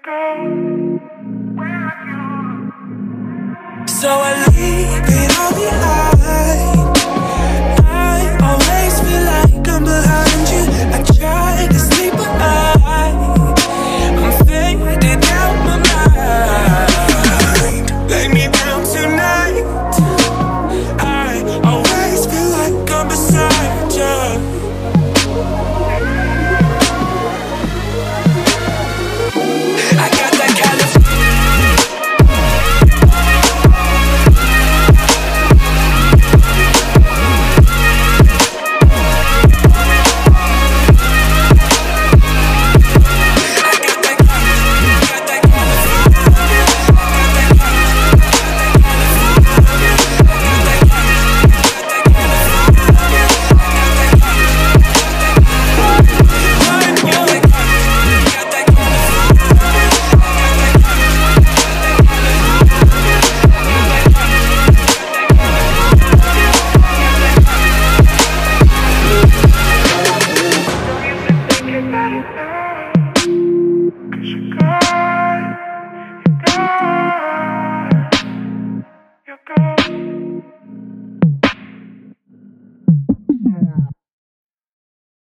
So I leave it all behind. I always feel like I'm behind you. I try to sleep, but I'm fading out my mind. Lay me down tonight. I always feel like I'm beside you. I got that kind of Yeah.